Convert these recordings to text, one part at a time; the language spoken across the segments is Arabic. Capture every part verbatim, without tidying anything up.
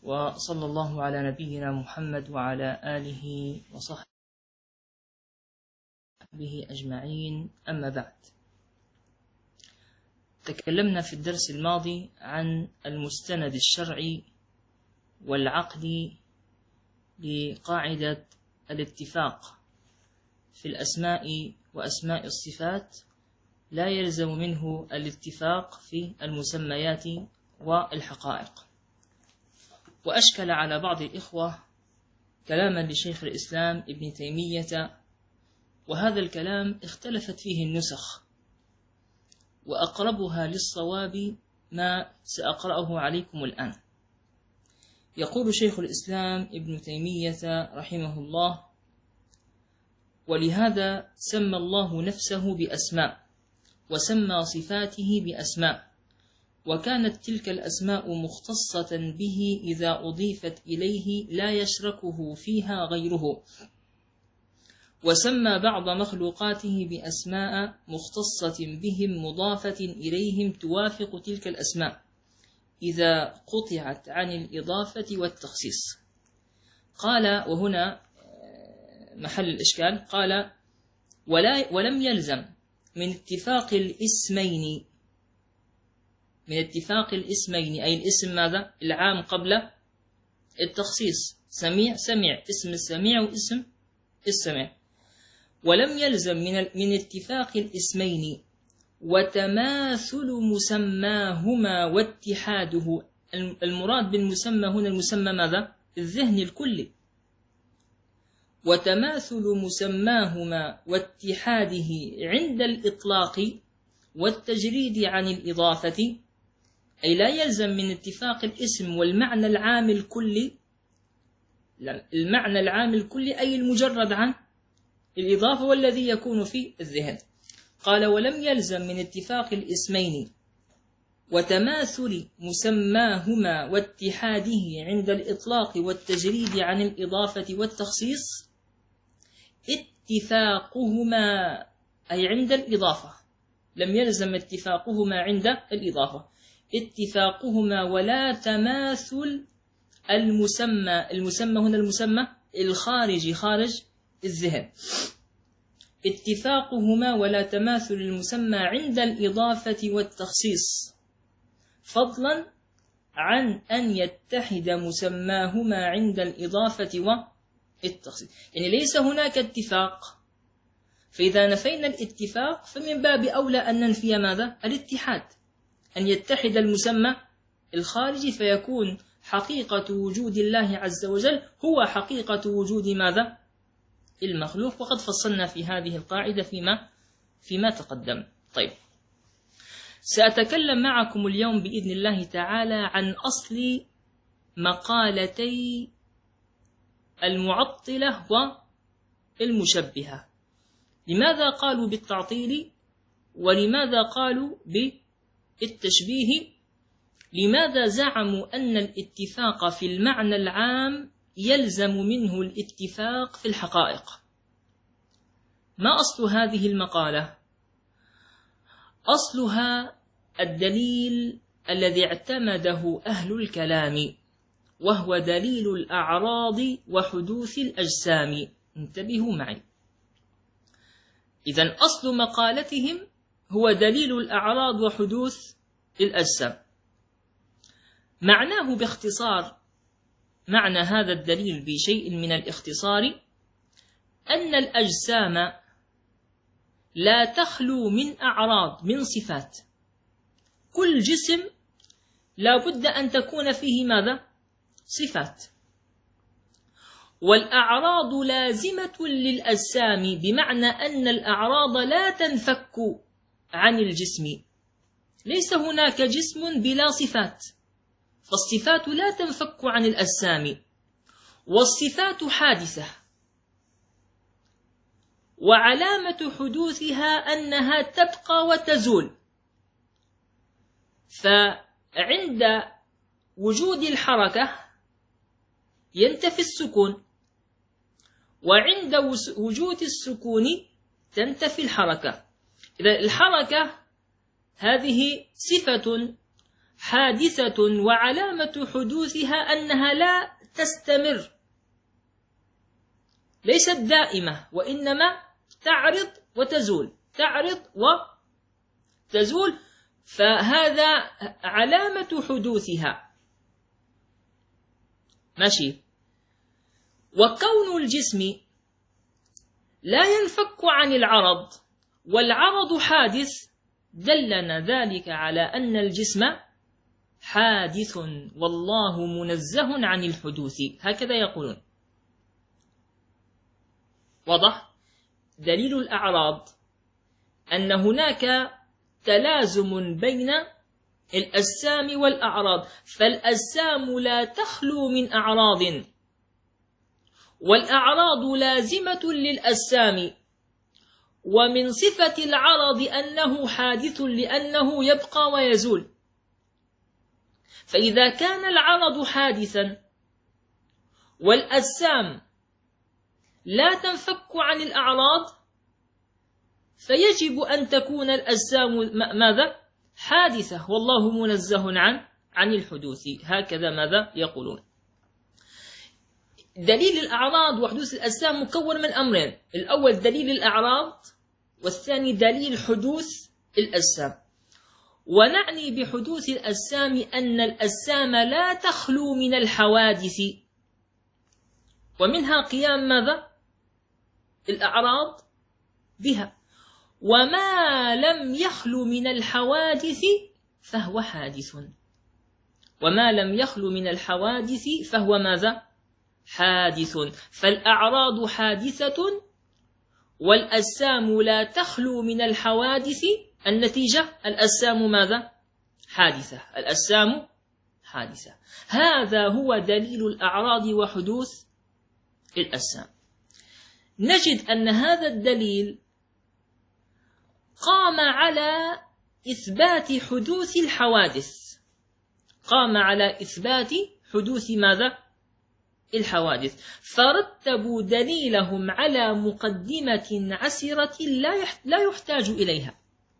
وصلى الله على نبينا محمد وعلى آله وصحبه أجمعين. أما بعد، تكلمنا في الدرس الماضي عن المستند الشرعي والعقلي لقاعدة الاتفاق في الأسماء وأسماء الصفات، لا يلزم منه الاتفاق في المسميات والحقائق. وأشكل على بعض الإخوة كلاما لشيخ الإسلام ابن تيمية، وهذا الكلام اختلفت فيه النسخ، وأقربها للصواب ما سأقرأه عليكم الآن. يقول شيخ الإسلام ابن تيمية رحمه الله: ولهذا سمى الله نفسه بأسماء، وسمى صفاته بأسماء، وكانت تلك الأسماء مختصة به إذا أضيفت إليه لا يشركه فيها غيره، وسمى بعض مخلوقاته بأسماء مختصة بهم مضافة إليهم توافق تلك الأسماء إذا قطعت عن الإضافة والتخصيص. قال، وهنا محل الإشكال، قال: ولا ولم يلزم من اتفاق الاسمين من اتفاق الاسمين أي الاسم ماذا؟ العام قبل التخصيص، سميع سميع، اسم السميع واسم السميع. ولم يلزم من من اتفاق الاسمين وتماثل مسماهما واتحاده. المراد بالمسمى هنا المسمى ماذا؟ الذهن الكلي. وتماثل مسماهما واتحاده عند الإطلاق والتجريد عن الإضافة، أي لا يلزم من اتفاق الاسم والمعنى العام الكلي، المعنى العام الكلي أي المجرد عن الإضافة والذي يكون في الذهن. قال: ولم يلزم من اتفاق الاسمين وتماثل مسماهما واتحاده عند الإطلاق والتجريد عن الإضافة والتخصيص اتفاقهما أي عند الإضافة. لم يلزم اتفاقهما عند الإضافة، اتفاقهما ولا تماثل المسمى. المسمى هنا المسمى الخارجي خارج الذهن. اتفاقهما ولا تماثل المسمى عند الإضافة والتخصيص، فضلا عن أن يتحد مسماهما عند الإضافة والتخصيص. يعني ليس هناك اتفاق، فإذا نفينا الاتفاق فمن باب أولى أن ننفي ماذا؟ الاتحاد، أن يتحد المسمى الخارجي فيكون حقيقة وجود الله عز وجل هو حقيقة وجود ماذا؟ المخلوق. وقد فصلنا في هذه القاعدة فيما فيما تقدم. طيب، سأتكلم معكم اليوم بإذن الله تعالى عن أصل مقالتي المعطلة والمشبهة. لماذا قالوا بالتعطيل ولماذا قالوا بالتشبيه؟ لماذا زعموا أن الاتفاق في المعنى العام يلزم منه الاتفاق في الحقائق؟ ما أصل هذه المقالة؟ أصلها الدليل الذي اعتمده أهل الكلام، وهو دليل الأعراض وحدوث الأجسام. انتبهوا معي. إذن أصل مقالتهم هو دليل الأعراض وحدوث الأجسام. معناه باختصار، معنى هذا الدليل بشيء من الاختصار أن الأجسام لا تخلو من أعراض، من صفات. كل جسم لا بد أن تكون فيه ماذا؟ صفات. والأعراض لازمة للأجسام، بمعنى أن الأعراض لا تنفك عن الجسم. ليس هناك جسم بلا صفات، فالصفات لا تنفك عن الأجسام، والصفات حادثة، وعلامة حدوثها أنها تبقى وتزول. فعند وجود الحركة ينتفي السكون، وعند وجود السكون تنتفي الحركة. إذا الحركة هذه صفة حادثة وعلامة حدوثها أنها لا تستمر، ليست دائمة، وإنما تعرض وتزول، تعرض وتزول، فهذا علامة حدوثها. ماشي. وكون الجسم لا ينفك عن العرض والعرض حادث دلنا ذلك على أن الجسم حادث والله منزه عن الحدوث، هكذا يقولون. واضح؟ دليل الأعراض أن هناك تلازم بين الأجسام والأعراض، فالأجسام لا تخلو من أعراض، والأعراض لازمة للأجسام، ومن صفة العرض أنه حادث لأنه يبقى ويزول. فإذا كان العرض حادثا والأجسام لا تنفك عن الأعراض، فيجب أن تكون الأجسام ماذا؟ حادثة، والله منزه عن عن الحدوث، هكذا ماذا يقولون. دليل الأعراض وحدوث الأجسام مكون من أمرين، الأول دليل الأعراض، والثاني دليل حدوث الأجسام. ونعني بحدوث الأجسام أن الأجسام لا تخلو من الحوادث، ومنها قيام ماذا؟ الأعراض بها، وما لم يخلو من الحوادث فهو حادث، وما لم يخلو من الحوادث فهو ماذا؟ حادث. فالأعراض حادثة والأجسام لا تخلو من الحوادث، النتيجة الأجسام ماذا؟ حادثة، الأجسام حادثة. هذا هو دليل الأعراض وحدوث الأجسام. نجد أن هذا الدليل قام على إثبات حدوث الحوادث، قام على إثبات حدوث ماذا؟ الحوادث، فرتبوا دليلهم على مقدمة عسرة لا يحتاج إليها.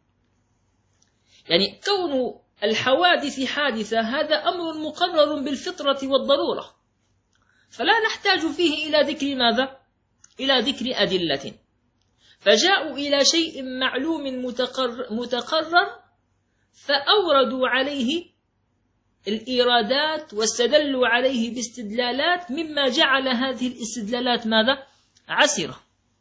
يعني كون الحوادث حادثة هذا أمر مقرر بالفطرة والضرورة، فلا نحتاج فيه إلى ذكر ماذا؟ إلى ذكر أدلة. فجاءوا إلى شيء معلوم متقرر, متقرر فأوردوا عليه الإيرادات واستدلوا عليه باستدلالات مما جعل هذه الاستدلالات ماذا؟ عسرة.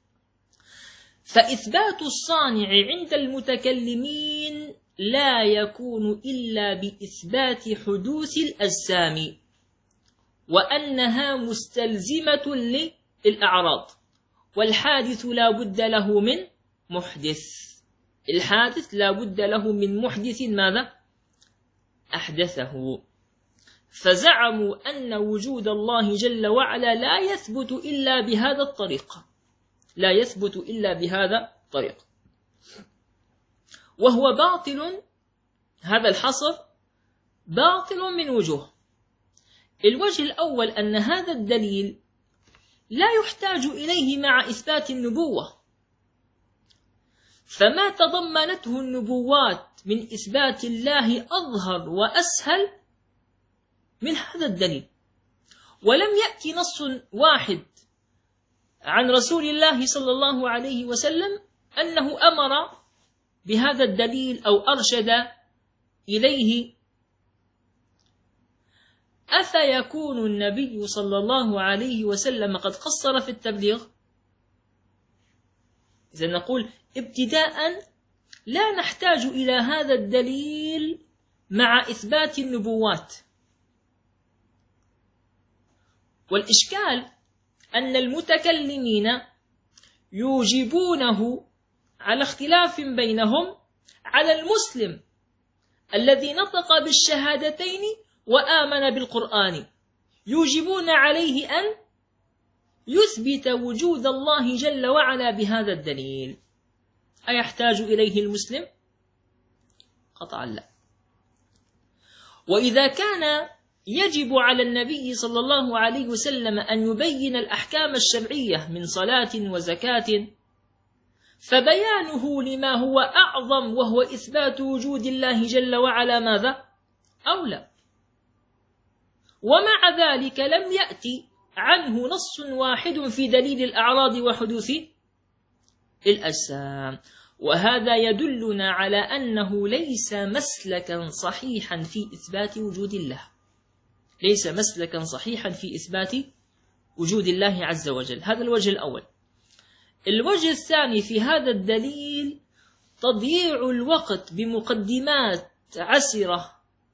فإثبات الصانع عند المتكلمين لا يكون إلا بإثبات حدوث الأجسام، وأنها مستلزمة للأعراض، والحادث لا بد له من محدث، الحادث لا بد له من محدث ماذا؟ أحدثه. فزعموا أن وجود الله جل وعلا لا يثبت إلا بهذا الطريق، لا يثبت إلا بهذا الطريق، وهو باطل. هذا الحصر باطل من وجوه. الوجه الأول أن هذا الدليل لا يحتاج إليه مع إثبات النبوة، فما تضمنته النبوات من إثبات الله أظهر وأسهل من هذا الدليل. ولم يأتي نص واحد عن رسول الله صلى الله عليه وسلم أنه أمر بهذا الدليل أو أرشد إليه. أفيكون النبي صلى الله عليه وسلم قد قصر في التبليغ؟ إذا نقول ابتداء لا نحتاج إلى هذا الدليل مع إثبات النبوات. والإشكال أن المتكلمين يوجبونه على اختلاف بينهم على المسلم الذي نطق بالشهادتين وآمن بالقرآن، يوجبون عليه أن يثبت وجود الله جل وعلا بهذا الدليل. أيحتاج إليه المسلم؟ قطعا لا. وإذا كان يجب على النبي صلى الله عليه وسلم أن يبين الأحكام الشرعية من صلاة وزكاة، فبيانه لما هو أعظم وهو إثبات وجود الله جل وعلا ماذا؟ أو لا؟ ومع ذلك لم يأتي عنه نص واحد في دليل الأعراض وحدوث الأجسام، وهذا يدلنا على أنه ليس مسلكا صحيحا في إثبات وجود الله، ليس مسلكا صحيحا في إثبات وجود الله عز وجل. هذا الوجه الأول. الوجه الثاني في هذا الدليل تضييع الوقت بمقدمات عسرة،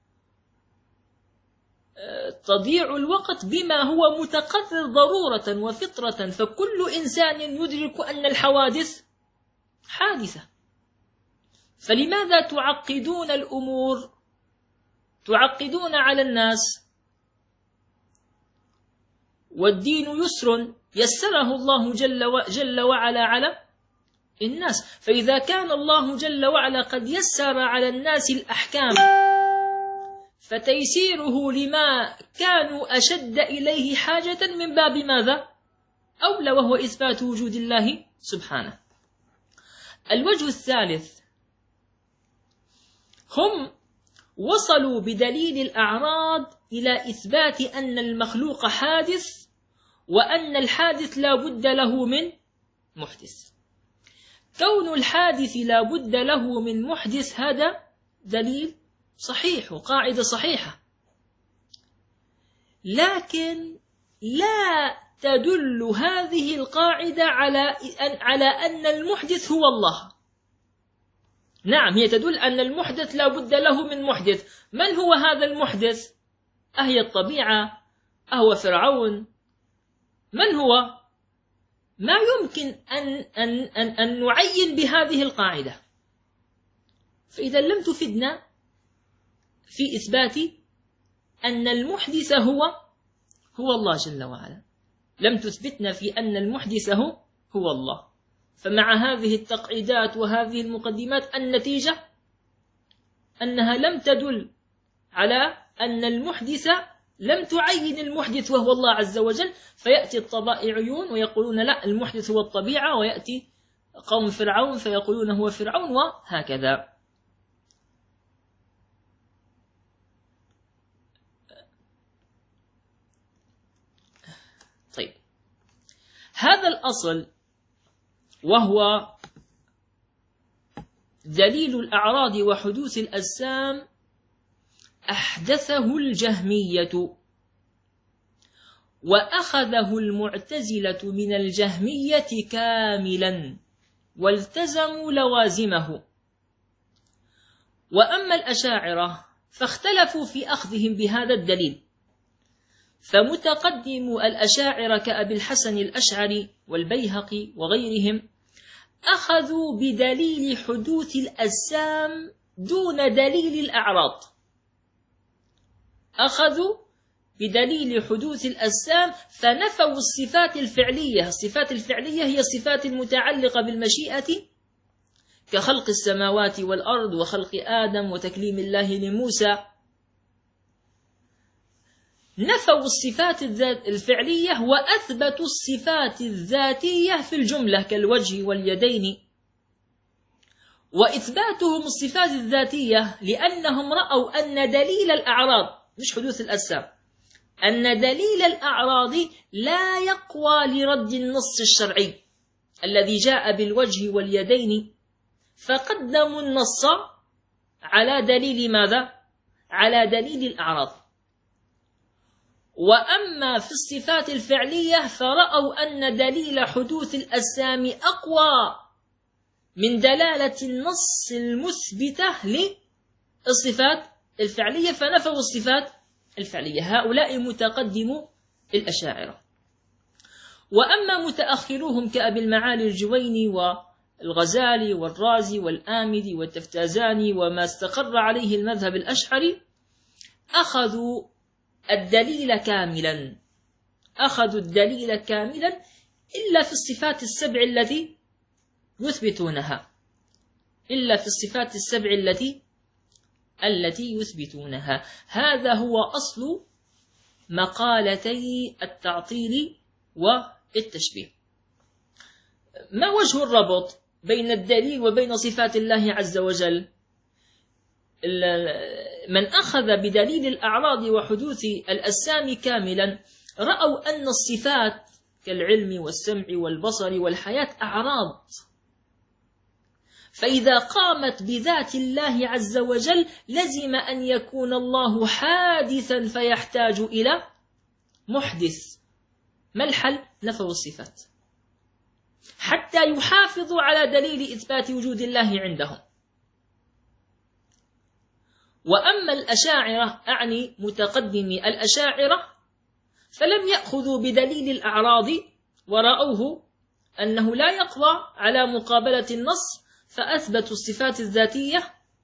تضييع الوقت بما هو متقرر ضرورة وفطرة، فكل إنسان يدرك أن الحوادث حادثة، فلماذا تعقدون الأمور، تعقدون على الناس؟ والدين يسر يسره الله جل, جل وعلا على الناس، فإذا كان الله جل وعلا قد يسر على الناس الأحكام فتيسيره لما كانوا أشد إليه حاجة من باب ماذا؟ أولى، وهو إثبات وجود الله سبحانه. الوجه الثالث، هم وصلوا بدليل الأعراض إلى إثبات أن المخلوق حادث، وأن الحادث لا بد له من محدث. كون الحادث لا بد له من محدث هذا دليل صحيح وقاعدة صحيحة، لكن لا تدل هذه القاعدة على على أن المحدث هو الله. نعم، هي تدل أن المحدث لا بد له من محدث. من هو هذا المحدث؟ أهي الطبيعة؟ أهو فرعون؟ من هو؟ ما يمكن أن, أن, أن, أن نعين بهذه القاعدة. فإذا لم تفدنا في إثبات أن المحدث هو هو الله جل وعلا، لم تثبتنا في أن المحدث هو هو الله، فمع هذه التقعيدات وهذه المقدمات النتيجة أنها لم تدل على أن المحدث، لم تعين المحدث وهو الله عز وجل، فيأتي الطبائعيون ويقولون لا، المحدث هو الطبيعة، ويأتي قوم فرعون فيقولون هو فرعون، وهكذا. طيب، هذا الأصل وهو دليل الأعراض وحدوث الأجسام أحدثه الجهمية، وأخذه المعتزلة من الجهمية كاملا والتزموا لوازمه. وأما الأشاعرة فاختلفوا في أخذهم بهذا الدليل، فمتقدم الأشاعرة كأبي الحسن الأشعري والبيهقي وغيرهم أخذوا بدليل حدوث الأجسام دون دليل الأعراض، أخذوا بدليل حدوث الأجسام فنفوا الصفات الفعلية. الصفات الفعلية هي الصفات المتعلقة بالمشيئة كخلق السماوات والأرض وخلق آدم وتكليم الله لموسى، نفوا الصفات الفعلية وأثبتوا الصفات الذاتية في الجملة كالوجه واليدين. وإثباتهم الصفات الذاتية لأنهم رأوا أن دليل الأعراض، مش حدوث الأجسام، أن دليل الأعراض لا يقوى لرد النص الشرعي الذي جاء بالوجه واليدين، فقدموا النص على دليل ماذا؟ على دليل الأعراض. وأما في الصفات الفعلية فرأوا أن دليل حدوث الأجسام أقوى من دلالة النص المثبتة للصفات الفعلية، فنفوا الصفات الفعلية. هؤلاء متقدمو الأشاعرة. وأما متأخروهم كأبي المعالي الجويني والغزالي والرازي والآمدي والتفتازاني وما استقر عليه المذهب الأشعري أخذوا الدليل كاملا، أخذوا الدليل كاملا إلا في الصفات السبع التي يثبتونها، إلا في الصفات السبع التي التي يثبتونها. هذا هو أصل مقالتي التعطيل والتشبيه. ما وجه الربط بين الدليل وبين صفات الله عز وجل؟ من أخذ بدليل الأعراض وحدوث الأجسام كاملا رأوا أن الصفات كالعلم والسمع والبصر والحياة أعراض، فإذا قامت بذات الله عز وجل لزم أن يكون الله حادثا فيحتاج إلى محدث. ما الحل؟ نفوا الصفات حتى يحافظوا على دليل إثبات وجود الله عندهم. وأما الأشاعرة، أعني متقدمي الأشاعرة، فلم يأخذوا بدليل الأعراض ورأوه أنه لا يقضى على مقابلة النص، فأثبتوا الصفات الذاتية،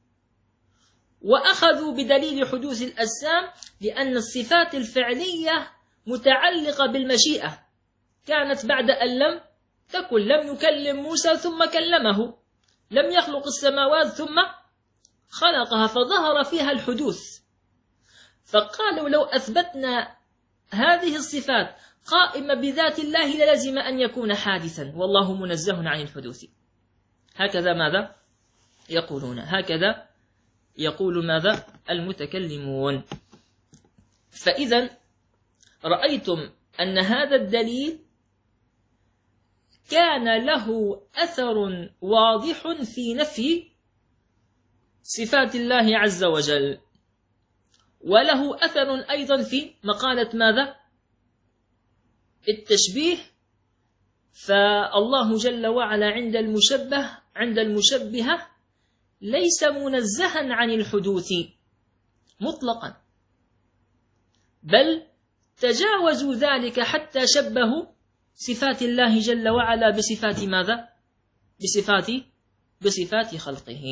وأخذوا بدليل حدوث الأجسام لأن الصفات الفعلية متعلقة بالمشيئة، كانت بعد أن لم تكن، لم يكلم موسى ثم كلمه، لم يخلق السماوات ثم خلقها، فظهر فيها الحدوث. فقالوا لو أثبتنا هذه الصفات قائمة بذات الله للزم أن يكون حادثا، والله منزه عن الحدوث. هكذا ماذا يقولون؟ هكذا يقول ماذا المتكلمون. فإذا رأيتم أن هذا الدليل كان له أثر واضح في نفي صفات الله عز وجل، وله أثر أيضا في مقالة ماذا؟ التشبيه. فالله جل وعلا عند المشبه عند المشبهة ليس منزها عن الحدوث مطلقا، بل تجاوزوا ذلك حتى شبهوا صفات الله جل وعلا بصفات ماذا؟ بصفات بصفات خلقه.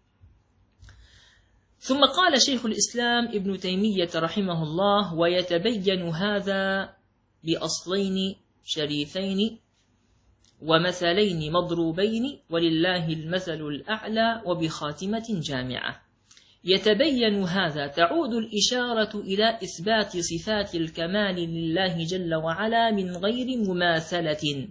ثم قال شيخ الإسلام ابن تيمية رحمه الله: ويتبين هذا بأصلين شريفين ومثلين مضروبين ولله المثل الأعلى وبخاتمة جامعة. يتبين هذا تعود الإشارة إلى إثبات صفات الكمال لله جل وعلا من غير مماثلة.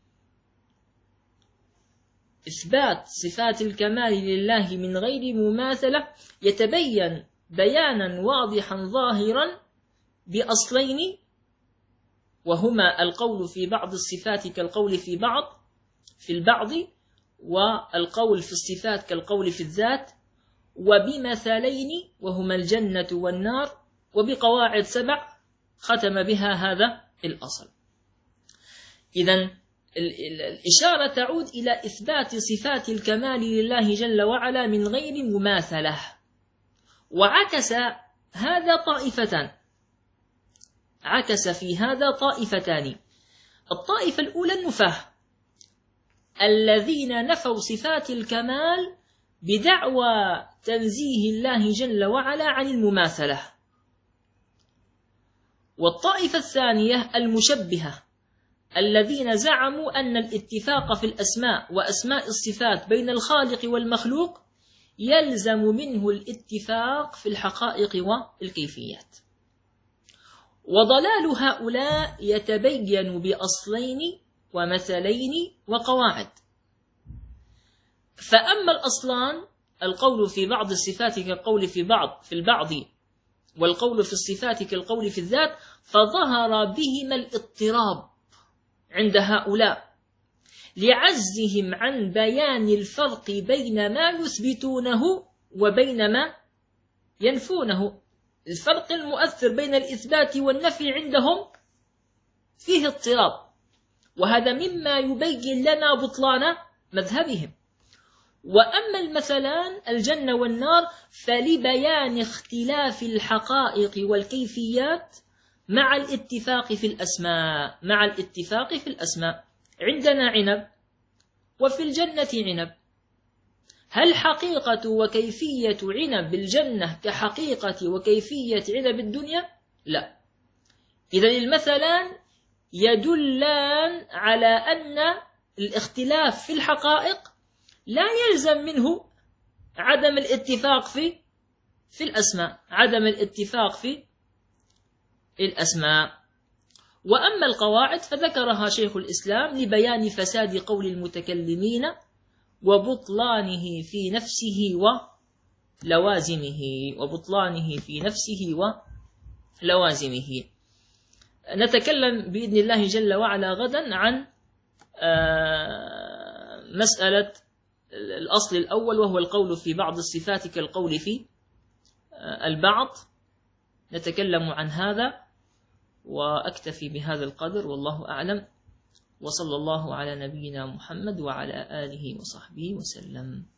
إثبات صفات الكمال لله من غير مماثلة يتبين بيانا واضحا ظاهرا بأصلين، وهما القول في بعض الصفات كالقول في بعض في البعض، والقول في الصفات كالقول في الذات، وبمثلين وهما الجنة والنار، وبقواعد سبع ختم بها هذا الأصل. إذن الإشارة تعود إلى إثبات صفات الكمال لله جل وعلا من غير مماثلة. وعكس هذا طائفتان، عكس في هذا طائفتان. الطائفة الأولى النفاة الذين نفوا صفات الكمال بدعوى تنزيه الله جل وعلا عن المماثلة. والطائفة الثانية المشبهة الذين زعموا أن الاتفاق في الأسماء وأسماء الصفات بين الخالق والمخلوق يلزم منه الاتفاق في الحقائق والكيفيات. وضلال هؤلاء يتبين بأصلين ومثلين وقواعد. فأما الأصلان القول في بعض الصفات كالقول في بعض في البعض، والقول في الصفات كالقول في الذات، فظهر بهما الاضطراب عند هؤلاء لعجزهم عن بيان الفرق بين ما يثبتونه وبين ما ينفونه. الفرق المؤثر بين الإثبات والنفي عندهم فيه اضطراب، وهذا مما يبين لنا بطلان مذهبهم. وأما المثلان الجنة والنار فلبيان اختلاف الحقائق والكيفيات مع الاتفاق في الأسماء مع الاتفاق في الأسماء. عندنا عنب وفي الجنة عنب، هل حقيقة وكيفية عنب الجنة كحقيقة وكيفية عنب الدنيا؟ لا. إذن المثلان يدلان على أن الاختلاف في الحقائق لا يلزم منه عدم الاتفاق في في الأسماء عدم الاتفاق في الأسماء. وأما القواعد فذكرها شيخ الإسلام لبيان فساد قول المتكلمين وبطلانه في نفسه لوازمه وبطلانه في نفسه ولوازمه. نتكلم بإذن الله جل وعلا غدا عن مسألة الأصل الأول، وهو القول في بعض الصفات كالقول في البعض. نتكلم عن هذا، وأكتفي بهذا القدر، والله أعلم، وصلى الله على نبينا محمد وعلى آله وصحبه وسلم.